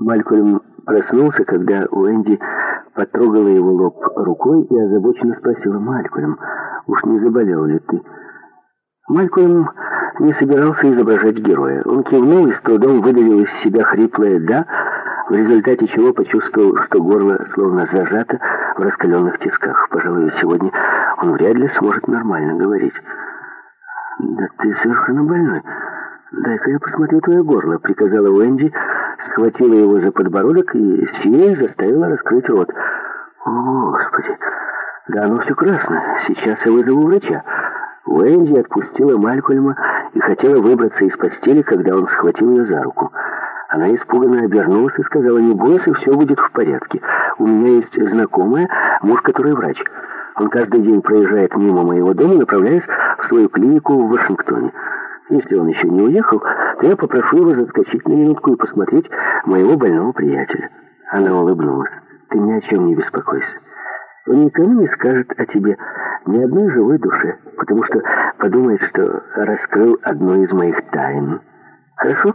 Малькольм проснулся, когда Уэнди потрогала его лоб рукой и озабоченно спросила: «Малькольм, уж не заболел ли ты?» Малькольм не собирался изображать героя. Он кивнул и с трудом выдавил из себя хриплое «да», в результате чего почувствовал, что горло словно зажато в раскаленных тисках. Пожалуй, сегодня он вряд ли сможет нормально говорить. «Да ты совершенно больной. Дай-ка я посмотрю твое горло», — приказала Уэнди, схватила его за подбородок и силой заставила раскрыть рот. «О, Господи! Да оно все красно. Сейчас я вызову врача». Уэнди отпустила Малькольма и хотела выбраться из постели, когда он схватил ее за руку. Она испуганно обернулась и сказала: «Не бойся, все будет в порядке. У меня есть знакомая, муж который врач. Он каждый день проезжает мимо моего дома, направляясь в свою клинику в Вашингтоне. Если он еще не уехал, то я попрошу его заскочить на минутку и посмотреть моего больного приятеля». Она улыбнулась. «Ты ни о чем не беспокойся. Он никому не скажет о тебе, ни одной живой душе, потому что подумает, что раскрыл одну из моих тайн. Хорошо?»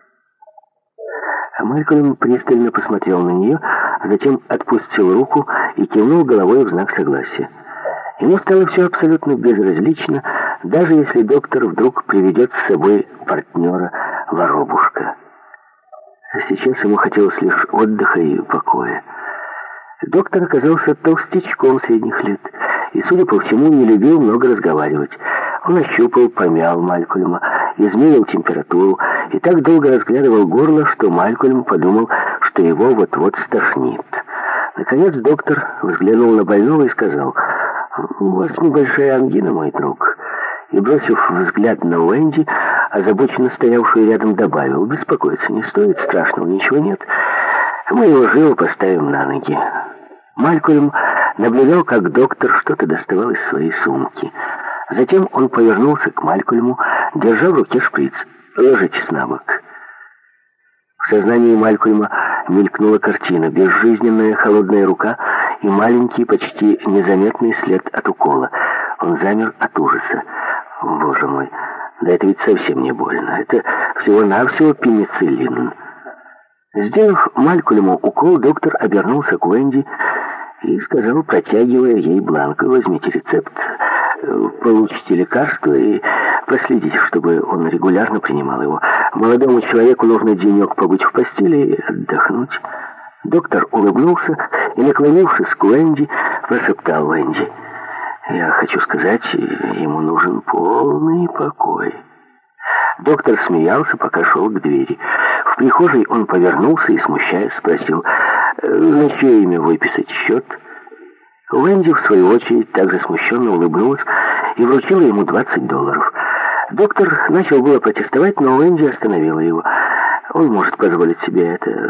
Малькольм пристально посмотрел на нее, затем отпустил руку и кивнул головой в знак согласия. Ему стало все абсолютно безразлично, даже если доктор вдруг приведет с собой партнера-воробушка. Сейчас ему хотелось лишь отдыха и покоя. Доктор оказался толстячком средних лет и, судя по всему, не любил много разговаривать. Он ощупал, помял Малькольма, измерил температуру и так долго разглядывал горло, что Малькольм подумал, что его вот-вот стошнит. Наконец доктор взглянул на больного и сказал: «У вас небольшая ангина, мой друг». И, бросив взгляд на Уэнди, озабоченно стоявшую рядом, добавил: «Беспокоиться не стоит, страшного ничего нет. Мы его живо поставим на ноги». Малькольм наблюдал, как доктор что-то доставал из своей сумки. Затем он повернулся к Малькольму, держа в руке шприц. «Ложитесь на бок». В сознании Малькольма мелькнула картина: безжизненная холодная рука и маленький, почти незаметный след от укола. Он замер от ужаса. «Боже мой, да это ведь совсем не больно. Это всего-навсего пенициллин». Сделав Малькольму укол, доктор обернулся к Уэнди и сказал, протягивая ей бланк: «Возьмите рецепт, получите лекарство и проследите, чтобы он регулярно принимал его. Молодому человеку нужно денек побыть в постели и отдохнуть». Доктор улыбнулся и, наклонившись к Уэнди, прошептал Уэнди: «Я хочу сказать, ему нужен полный покой». Доктор смеялся, пока шел к двери. В прихожей он повернулся и, смущаясь, спросил: «На чье имя выписать счет?» Уэнди, в свою очередь, также смущенно улыбнулась и вручила ему $20. Доктор начал было протестовать, но Уэнди остановила его. «Он может позволить себе это.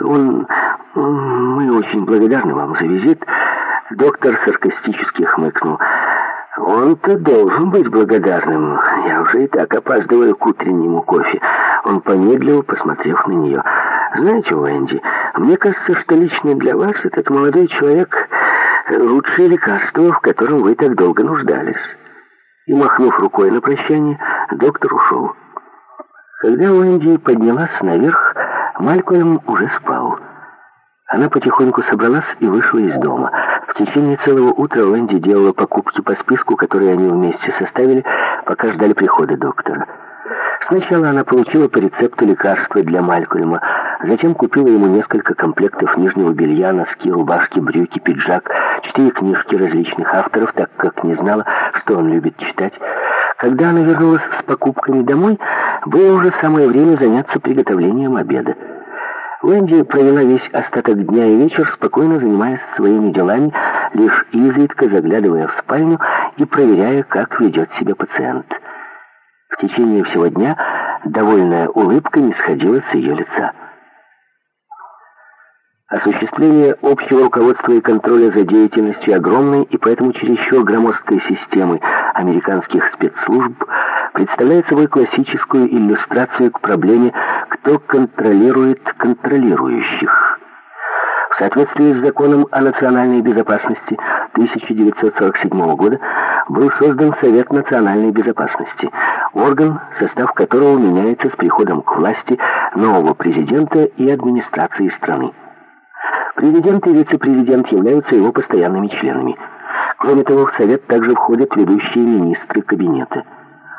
Мы очень благодарны вам за визит». Доктор саркастически хмыкнул. «Он-то должен быть благодарным. Я уже и так опаздываю к утреннему кофе». Он помедлил, посмотрев на нее. «Знаете, Уэнди, мне кажется, что лично для вас этот молодой человек — лучшее лекарство, в котором вы так долго нуждались». И, махнув рукой на прощание, доктор ушел. Когда Уэнди поднялась наверх, Малькольм уже спал. Она потихоньку собралась и вышла из дома. В течение целого утра Уэнди делала покупки по списку, который они вместе составили, пока ждали прихода доктора. Сначала она получила по рецепту лекарства для Малькольма, затем купила ему несколько комплектов нижнего белья, носки, рубашки, брюки, пиджак, 4 книжки различных авторов, так как не знала, что он любит читать. Когда она вернулась с покупками домой, было уже самое время заняться приготовлением обеда. Уэнди провела весь остаток дня и вечер, спокойно занимаясь своими делами, лишь изредка заглядывая в спальню и проверяя, как ведет себя пациент. В течение всего дня довольная улыбка не сходила с ее лица. Осуществление общего руководства и контроля за деятельностью огромной и поэтому чересчур громоздкой системы американских спецслужб представляет собой классическую иллюстрацию к проблеме «кто контролирует контролирующих». В соответствии с законом о национальной безопасности 1947 года был создан Совет национальной безопасности, орган, состав которого меняется с приходом к власти нового президента и администрации страны. Президент и вице-президент являются его постоянными членами. Кроме того, в Совет также входят ведущие министры кабинета.